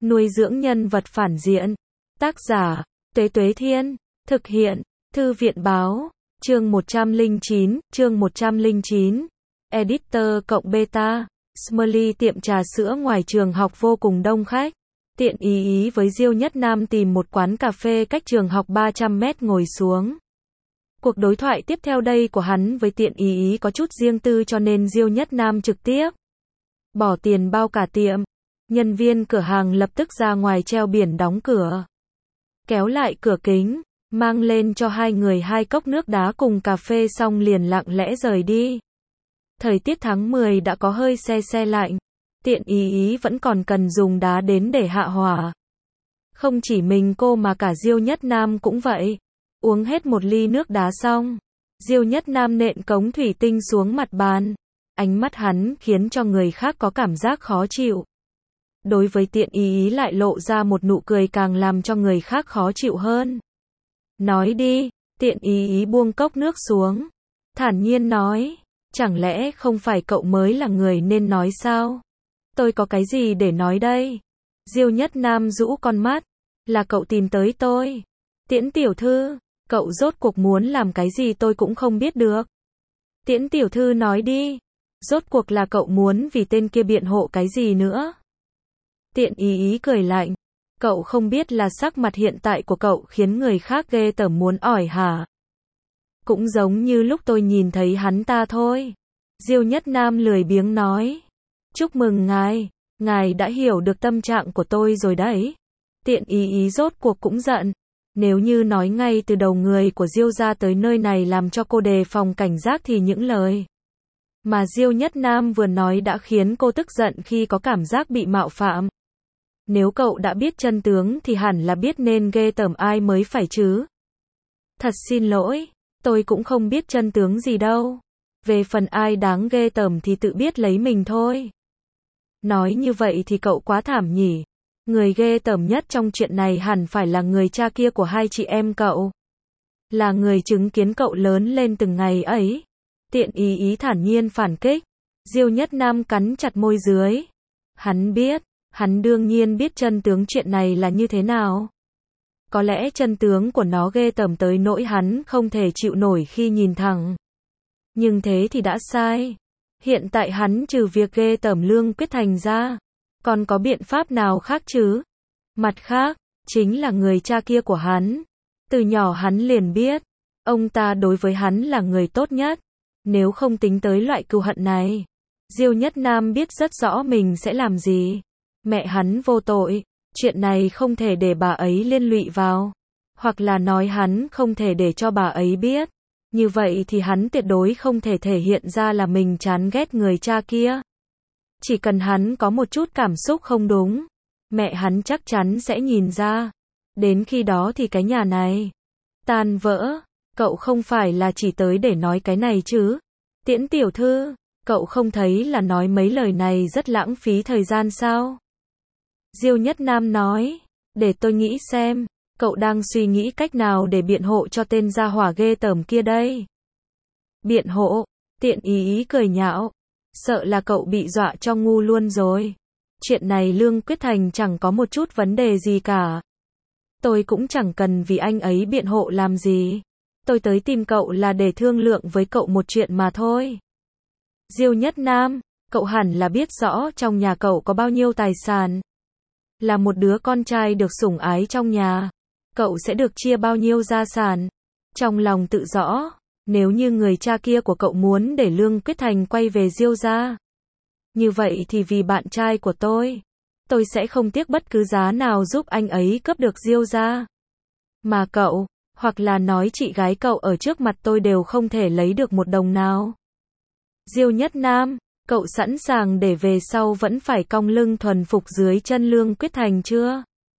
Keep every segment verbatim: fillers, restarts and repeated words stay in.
Nuôi dưỡng nhân vật phản diện. Tác giả, Tuế Tuế Thiên. Thực hiện, Thư viện Báo. Chương một trăm lẻ chín, chương một trăm lẻ chín. Editor cộng beta. Smiley tiệm trà sữa ngoài trường học vô cùng đông khách. Tiện ý ý với Diêu Nhất Nam tìm một quán cà phê cách trường học ba trăm mét ngồi xuống. Cuộc đối thoại tiếp theo đây của hắn với Tiện ý ý có chút riêng tư cho nên Diêu Nhất Nam trực tiếp bỏ tiền bao cả tiệm. Nhân viên cửa hàng lập tức ra ngoài treo biển đóng cửa. Kéo lại cửa kính, mang lên cho hai người hai cốc nước đá cùng cà phê xong liền lặng lẽ rời đi. Thời tiết tháng mười đã có hơi se se lạnh. Tiện ý ý vẫn còn cần dùng đá đến để hạ hỏa. Không chỉ mình cô mà cả Diêu Nhất Nam cũng vậy. Uống hết một ly nước đá xong, Diêu Nhất Nam nện cống thủy tinh xuống mặt bàn. Ánh mắt hắn khiến cho người khác có cảm giác khó chịu. Đối với Tiện ý ý lại lộ ra một nụ cười càng làm cho người khác khó chịu hơn. Nói đi, Tiện ý ý buông cốc nước xuống. Thản nhiên nói, chẳng lẽ không phải cậu mới là người nên nói sao? Tôi có cái gì để nói đây? Diêu Nhất Nam rũ con mắt. Là cậu tìm tới tôi. Tiễn tiểu thư, cậu rốt cuộc muốn làm cái gì tôi cũng không biết được. Tiễn tiểu thư nói đi. Rốt cuộc là cậu muốn vì tên kia biện hộ cái gì nữa? Tiện ý ý cười lạnh. Cậu không biết là sắc mặt hiện tại của cậu khiến người khác ghê tởm muốn ỏi hả? Cũng giống như lúc tôi nhìn thấy hắn ta thôi. Diêu Nhất Nam lười biếng nói. Chúc mừng ngài, ngài đã hiểu được tâm trạng của tôi rồi đấy. Tiện ý ý rốt cuộc cũng giận. Nếu như nói ngay từ đầu người của Diêu gia tới nơi này làm cho cô đề phòng cảnh giác thì những lời mà Diêu Nhất Nam vừa nói đã khiến cô tức giận khi có cảm giác bị mạo phạm. Nếu cậu đã biết chân tướng thì hẳn là biết nên ghê tởm ai mới phải chứ. Thật xin lỗi, tôi cũng không biết chân tướng gì đâu. Về phần ai đáng ghê tởm thì tự biết lấy mình thôi. Nói như vậy thì cậu quá thảm nhỉ. Người ghê tởm nhất trong chuyện này hẳn phải là người cha kia của hai chị em cậu. Là người chứng kiến cậu lớn lên từng ngày ấy. Tiện ý ý thản nhiên phản kích. Diêu Nhất Nam cắn chặt môi dưới. Hắn biết, hắn đương nhiên biết chân tướng chuyện này là như thế nào. Có lẽ chân tướng của nó ghê tởm tới nỗi hắn không thể chịu nổi khi nhìn thẳng. Nhưng thế thì đã sai. Hiện tại hắn trừ việc ghê tởm Lương Quyết Thành ra, còn có biện pháp nào khác chứ? Mặt khác, chính là người cha kia của hắn. Từ nhỏ hắn liền biết, ông ta đối với hắn là người tốt nhất. Nếu không tính tới loại cừu hận này, Diêu Nhất Nam biết rất rõ mình sẽ làm gì. Mẹ hắn vô tội, chuyện này không thể để bà ấy liên lụy vào. Hoặc là nói hắn không thể để cho bà ấy biết. Như vậy thì hắn tuyệt đối không thể thể hiện ra là mình chán ghét người cha kia. Chỉ cần hắn có một chút cảm xúc không đúng, mẹ hắn chắc chắn sẽ nhìn ra. Đến khi đó thì cái nhà này tan vỡ. Cậu không phải là chỉ tới để nói cái này chứ? Tiễn tiểu thư, cậu không thấy là nói mấy lời này rất lãng phí thời gian sao? Diêu Nhất Nam nói, để tôi nghĩ xem, cậu đang suy nghĩ cách nào để biện hộ cho tên gia hỏa ghê tởm kia đây? Biện hộ? Tiện ý ý cười nhạo, sợ là cậu bị dọa cho ngu luôn rồi. Chuyện này Lương Quyết Thành chẳng có một chút vấn đề gì cả. Tôi cũng chẳng cần vì anh ấy biện hộ làm gì. Tôi tới tìm cậu là để thương lượng với cậu một chuyện mà thôi. Diêu Nhất Nam, cậu hẳn là biết rõ trong nhà cậu có bao nhiêu tài sản. Là một đứa con trai được sủng ái trong nhà, cậu sẽ được chia bao nhiêu gia sản. Trong lòng tự rõ, nếu như người cha kia của cậu muốn để Lương Quyết Thành quay về Diêu gia, như vậy thì vì bạn trai của tôi, tôi sẽ không tiếc bất cứ giá nào giúp anh ấy cướp được Diêu gia. Mà cậu, hoặc là nói chị gái cậu ở trước mặt tôi đều không thể lấy được một đồng nào. Diêu Nhất Nam, cậu sẵn sàng để về sau vẫn phải cong lưng thuần phục dưới chân Lương Quyết Thành chưa?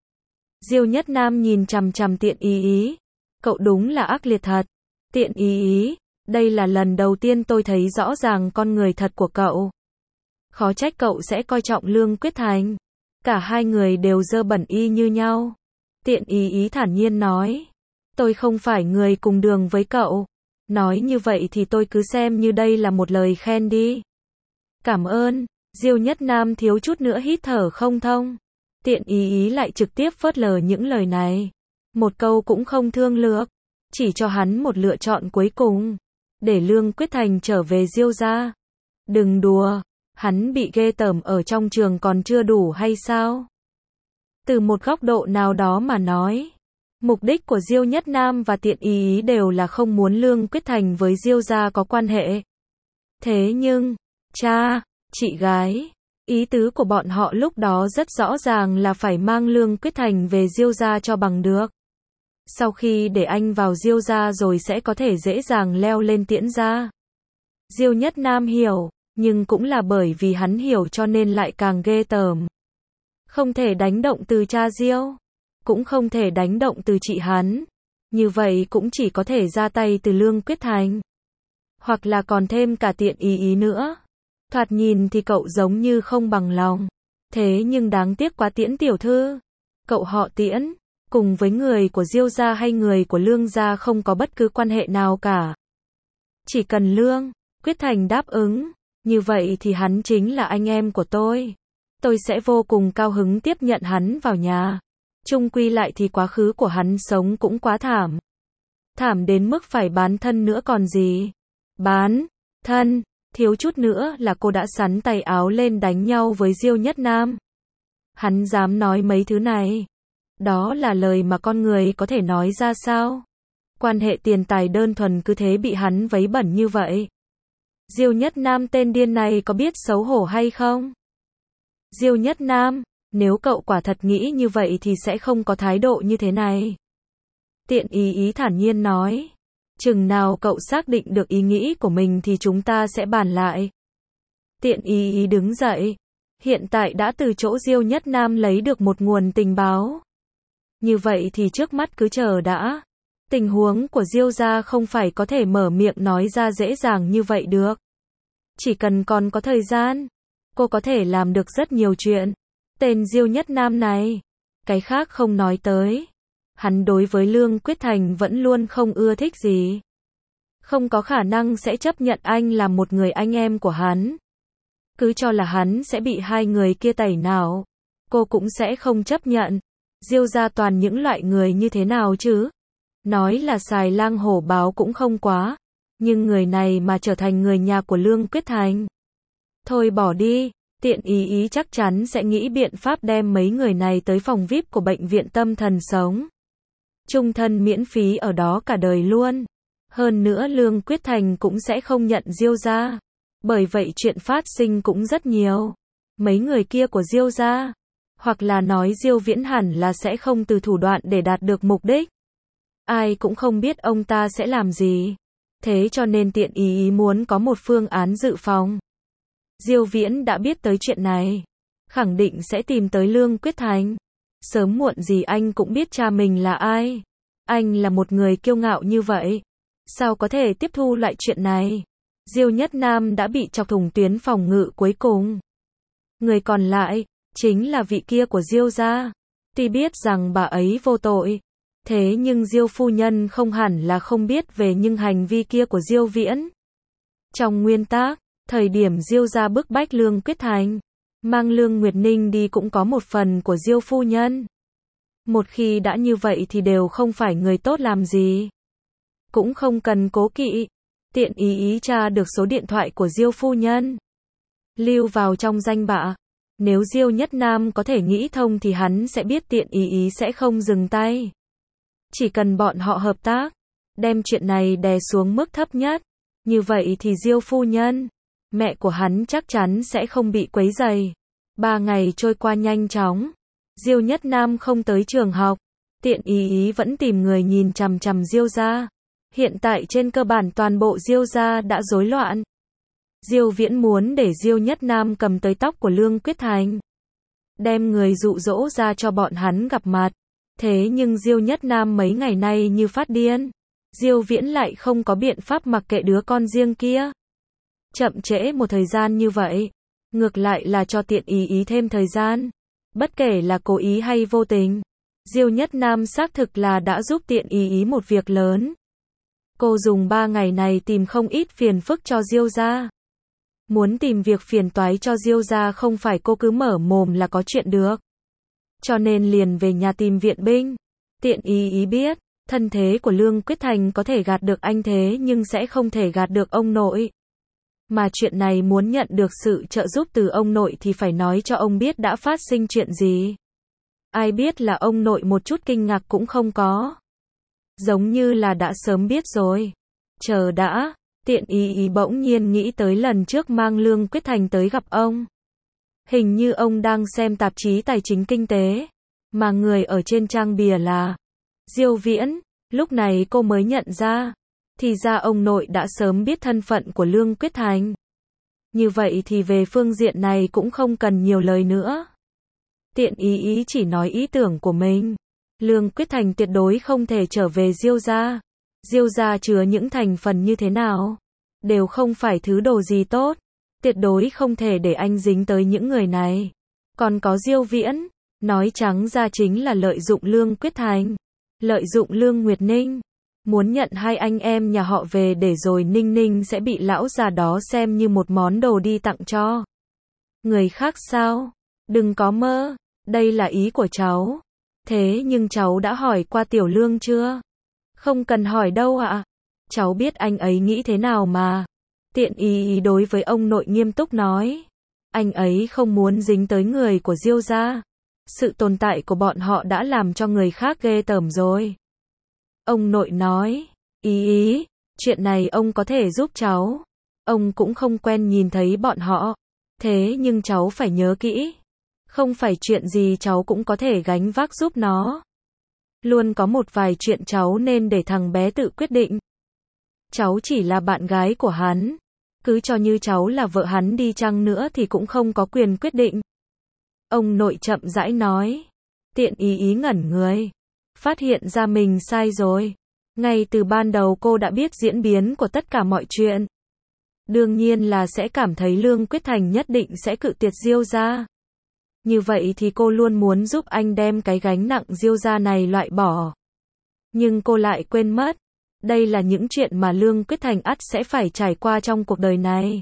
Diêu Nhất Nam nhìn chằm chằm Tiện ý ý. Cậu đúng là ác liệt thật. Tiện ý ý, đây là lần đầu tiên tôi thấy rõ ràng con người thật của cậu. Khó trách cậu sẽ coi trọng Lương Quyết Thành. Cả hai người đều dơ bẩn y như nhau. Tiện ý ý thản nhiên nói. Tôi không phải người cùng đường với cậu. Nói như vậy thì tôi cứ xem như đây là một lời khen đi. Cảm ơn. Diêu Nhất Nam thiếu chút nữa hít thở không thông. Tiện ý ý lại trực tiếp phớt lờ những lời này. Một câu cũng không thương lược. Chỉ cho hắn một lựa chọn cuối cùng. Để Lương Quyết Thành trở về Diêu gia. Đừng đùa. Hắn bị ghê tởm ở trong trường còn chưa đủ hay sao? Từ một góc độ nào đó mà nói. Mục đích của Diêu Nhất Nam và Tiện ý ý đều là không muốn Lương Quyết Thành với Diêu gia có quan hệ. Thế nhưng, cha, chị gái, ý tứ của bọn họ lúc đó rất rõ ràng là phải mang Lương Quyết Thành về Diêu gia cho bằng được. Sau khi để anh vào Diêu gia rồi sẽ có thể dễ dàng leo lên Tiễn gia. Diêu Nhất Nam hiểu, nhưng cũng là bởi vì hắn hiểu cho nên lại càng ghê tởm. Không thể đánh động từ cha Diêu, cũng không thể đánh động từ chị hắn. Như vậy cũng chỉ có thể ra tay từ Lương Quyết Thành. Hoặc là còn thêm cả Tiện ý ý nữa. Thoạt nhìn thì cậu giống như không bằng lòng. Thế nhưng đáng tiếc quá Tiễn tiểu thư. Cậu họ Tiễn, cùng với người của Diêu gia hay người của Lương gia không có bất cứ quan hệ nào cả. Chỉ cần Lương Quyết Thành đáp ứng, như vậy thì hắn chính là anh em của tôi. Tôi sẽ vô cùng cao hứng tiếp nhận hắn vào nhà. Chung quy lại thì quá khứ của hắn sống cũng quá thảm. Thảm đến mức phải bán thân nữa còn gì. Bán thân, thiếu chút nữa là cô đã sắn tay áo lên đánh nhau với Diêu Nhất Nam. Hắn dám nói mấy thứ này. Đó là lời mà con người có thể nói ra sao? Quan hệ tiền tài đơn thuần cứ thế bị hắn vấy bẩn như vậy. Diêu Nhất Nam tên điên này có biết xấu hổ hay không? Diêu Nhất Nam, nếu cậu quả thật nghĩ như vậy thì sẽ không có thái độ như thế này. Tiện ý ý thản nhiên nói. Chừng nào cậu xác định được ý nghĩ của mình thì chúng ta sẽ bàn lại. Tiện ý ý đứng dậy. Hiện tại đã từ chỗ Diêu Nhất Nam lấy được một nguồn tình báo. Như vậy thì trước mắt cứ chờ đã. Tình huống của Diêu gia không phải có thể mở miệng nói ra dễ dàng như vậy được. Chỉ cần còn có thời gian, cô có thể làm được rất nhiều chuyện. Tên Diêu Nhất Nam này, cái khác không nói tới. Hắn đối với Lương Quyết Thành vẫn luôn không ưa thích gì. Không có khả năng sẽ chấp nhận anh là một người anh em của hắn. Cứ cho là hắn sẽ bị hai người kia tẩy não. Cô cũng sẽ không chấp nhận. Diêu gia toàn những loại người như thế nào chứ? Nói là xài lang hổ báo cũng không quá. Nhưng người này mà trở thành người nhà của Lương Quyết Thành. Thôi bỏ đi. Tiện ý ý chắc chắn sẽ nghĩ biện pháp đem mấy người này tới phòng vi ai pi của bệnh viện tâm thần sống. Chung thân miễn phí ở đó cả đời luôn. Hơn nữa Lương Quyết Thành cũng sẽ không nhận Diêu gia. Bởi vậy chuyện phát sinh cũng rất nhiều. Mấy người kia của Diêu gia, hoặc là nói Diêu Viễn hẳn là sẽ không từ thủ đoạn để đạt được mục đích. Ai cũng không biết ông ta sẽ làm gì. Thế cho nên tiện ý ý muốn có một phương án dự phòng. Diêu Viễn đã biết tới chuyện này, khẳng định sẽ tìm tới Lương Quyết Thành. Sớm muộn gì anh cũng biết cha mình là ai. Anh là một người kiêu ngạo như vậy, sao có thể tiếp thu lại chuyện này? Diêu Nhất Nam đã bị chọc thủng tuyến phòng ngự cuối cùng. Người còn lại, chính là vị kia của Diêu gia. Tuy biết rằng bà ấy vô tội, thế nhưng Diêu phu nhân không hẳn là không biết về những hành vi kia của Diêu Viễn. Trong nguyên tắc, thời điểm Diêu gia bức bách Lương Quyết Thành, mang Lương Nguyệt Ninh đi cũng có một phần của Diêu phu nhân. Một khi đã như vậy thì đều không phải người tốt làm gì. Cũng không cần cố kỵ. Tiện ý ý tra được số điện thoại của Diêu phu nhân, lưu vào trong danh bạ. Nếu Diêu Nhất Nam có thể nghĩ thông thì hắn sẽ biết tiện ý ý sẽ không dừng tay. Chỉ cần bọn họ hợp tác, đem chuyện này đè xuống mức thấp nhất, như vậy thì Diêu phu nhân, mẹ của hắn chắc chắn sẽ không bị quấy rầy. Ba ngày trôi qua nhanh chóng. Diêu Nhất Nam không tới trường học. Tiện ý ý vẫn tìm người nhìn chằm chằm Diêu gia. Hiện tại trên cơ bản toàn bộ Diêu gia đã rối loạn. Diêu Viễn muốn để Diêu Nhất Nam cầm tới tóc của Lương Quyết Thành, đem người dụ dỗ ra cho bọn hắn gặp mặt. Thế nhưng Diêu Nhất Nam mấy ngày nay như phát điên. Diêu Viễn lại không có biện pháp mặc kệ đứa con riêng kia. Chậm trễ một thời gian như vậy, ngược lại là cho tiện ý ý thêm thời gian. Bất kể là cố ý hay vô tình, Diêu Nhất Nam xác thực là đã giúp tiện ý ý một việc lớn. Cô dùng ba ngày này tìm không ít phiền phức cho Diêu gia. Muốn tìm việc phiền toái cho Diêu gia không phải cô cứ mở mồm là có chuyện được. cho nên liền về nhà tìm viện binh. Tiện ý ý biết, thân thế của Lương Quyết Thành có thể gạt được anh thế nhưng sẽ không thể gạt được ông nội. Mà chuyện này muốn nhận được sự trợ giúp từ ông nội thì phải nói cho ông biết đã phát sinh chuyện gì. Ai biết là ông nội một chút kinh ngạc cũng không có. Giống như là đã sớm biết rồi. Chờ đã, tiện ý ý bỗng nhiên nghĩ tới lần trước mang Lương Quyết Thành tới gặp ông. Hình như ông đang xem tạp chí tài chính kinh tế, mà người ở trên trang bìa là Diêu Viễn. Lúc này cô mới nhận ra, thì ra ông nội đã sớm biết thân phận của Lương Quyết Thành. Như vậy thì về phương diện này cũng không cần nhiều lời nữa. Tiện ý ý chỉ nói ý tưởng của mình. Lương Quyết Thành tuyệt đối không thể trở về Diêu gia. Diêu gia chứa những thành phần như thế nào? Đều không phải thứ đồ gì tốt. Tuyệt đối không thể để anh dính tới những người này. Còn có Diêu Viễn, nói trắng ra chính là lợi dụng Lương Quyết Thành. Lợi dụng Lương Nguyệt Ninh. Muốn nhận hai anh em nhà họ về để rồi Ninh Ninh sẽ bị lão già đó xem như một món đồ đi tặng cho người khác sao? Đừng có mơ, đây là ý của cháu. Thế nhưng cháu đã hỏi qua Tiểu Lương chưa? Không cần hỏi đâu ạ. Cháu biết anh ấy nghĩ thế nào mà. Tiện ý ý đối với ông nội nghiêm túc nói. Anh ấy không muốn dính tới người của Diêu gia. Sự tồn tại của bọn họ đã làm cho người khác ghê tởm rồi. Ông nội nói, ý ý, chuyện này ông có thể giúp cháu. Ông cũng không quen nhìn thấy bọn họ. Thế nhưng cháu phải nhớ kỹ. Không phải chuyện gì cháu cũng có thể gánh vác giúp nó. Luôn có một vài chuyện cháu nên để thằng bé tự quyết định. Cháu chỉ là bạn gái của hắn. Cứ cho như cháu là vợ hắn đi chăng nữa thì cũng không có quyền quyết định. Ông nội chậm rãi nói. Tiện ý ý ngẩn người. Phát hiện ra mình sai rồi. Ngay từ ban đầu cô đã biết diễn biến của tất cả mọi chuyện. Đương nhiên là sẽ cảm thấy Lương Quyết Thành nhất định sẽ cự tuyệt Diêu gia. Như vậy thì cô luôn muốn giúp anh đem cái gánh nặng Diêu gia này loại bỏ. Nhưng cô lại quên mất. Đây là những chuyện mà Lương Quyết Thành ắt sẽ phải trải qua trong cuộc đời này.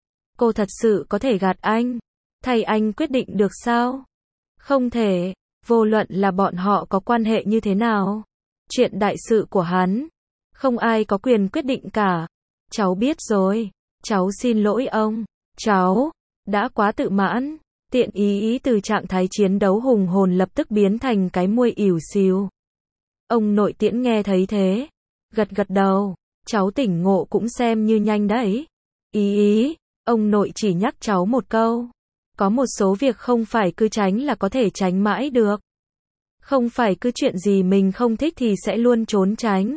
Cô thật sự có thể gạt anh. Thay anh quyết định được sao? Không thể. Vô luận là bọn họ có quan hệ như thế nào. Chuyện đại sự của hắn. Không ai có quyền quyết định cả. Cháu biết rồi. Cháu xin lỗi ông. Cháu đã quá tự mãn. Tiện ý ý từ trạng thái chiến đấu hùng hồn lập tức biến thành cái muôi ỉu xìu. Ông nội Tiễn nghe thấy thế. Gật gật đầu. Cháu tỉnh ngộ cũng xem như nhanh đấy. Ý ý. Ông nội chỉ nhắc cháu một câu. Có một số việc không phải cứ tránh là có thể tránh mãi được. Không phải cứ chuyện gì mình không thích thì sẽ luôn trốn tránh.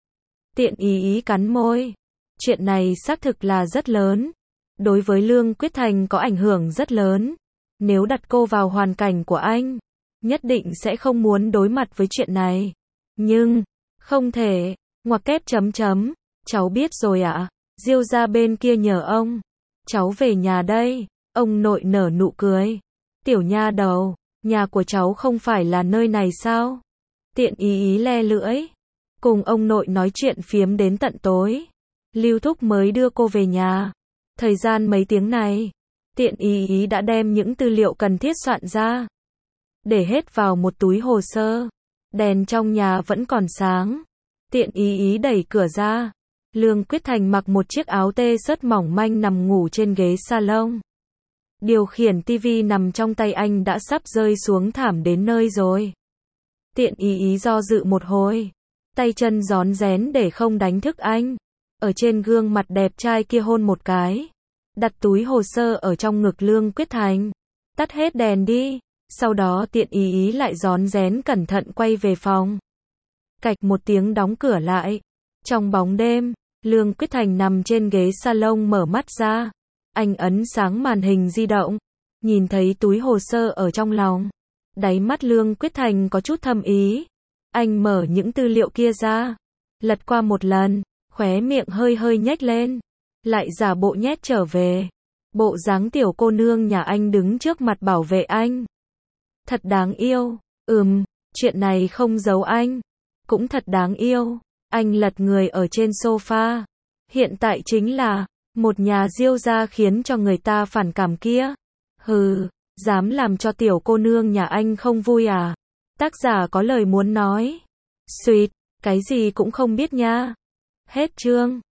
Tiện ý ý cắn môi. Chuyện này xác thực là rất lớn. Đối với Lương Quyết Thành có ảnh hưởng rất lớn. Nếu đặt cô vào hoàn cảnh của anh, nhất định sẽ không muốn đối mặt với chuyện này. Nhưng, không thể. Ngoặc kép chấm chấm. Cháu biết rồi ạ. À? Diêu gia bên kia nhờ ông. Cháu về nhà đây. Ông nội nở nụ cười. Tiểu nha đầu, nhà của cháu không phải là nơi này sao? Tiện ý ý le lưỡi. Cùng ông nội nói chuyện phiếm đến tận tối. Lưu Thúc mới đưa cô về nhà. Thời gian mấy tiếng này, tiện ý ý đã đem những tư liệu cần thiết soạn ra. Để hết vào một túi hồ sơ. Đèn trong nhà vẫn còn sáng. Tiện ý ý đẩy cửa ra. Lương Quyết Thành mặc một chiếc áo tê sớt mỏng manh nằm ngủ trên ghế salon. Điều khiển tivi nằm trong tay anh đã sắp rơi xuống thảm đến nơi rồi. Tiện ý ý do dự một hồi. Tay chân rón rén để không đánh thức anh. Ở trên gương mặt đẹp trai kia hôn một cái. Đặt túi hồ sơ ở trong ngực Lương Quyết Thành. Tắt hết đèn đi. Sau đó tiện ý ý lại rón rén cẩn thận quay về phòng. Cạch một tiếng đóng cửa lại. Trong bóng đêm, Lương Quyết Thành nằm trên ghế salon mở mắt ra. Anh ấn sáng màn hình di động. Nhìn thấy túi hồ sơ ở trong lòng. Đáy mắt Lương Quyết Thành có chút thâm ý. Anh mở những tư liệu kia ra. Lật qua một lần. Khóe miệng hơi hơi nhếch lên. Lại giả bộ nhét trở về. Bộ dáng tiểu cô nương nhà anh đứng trước mặt bảo vệ anh. Thật đáng yêu. Ừm, chuyện này không giấu anh. Cũng thật đáng yêu. Anh lật người ở trên sofa. Hiện tại chính là một nhà Diêu gia khiến cho người ta phản cảm kia. Hừ, Dám làm cho tiểu cô nương nhà anh không vui à? Tác giả có lời muốn nói. Sweet, cái gì cũng không biết nha. Hết chương.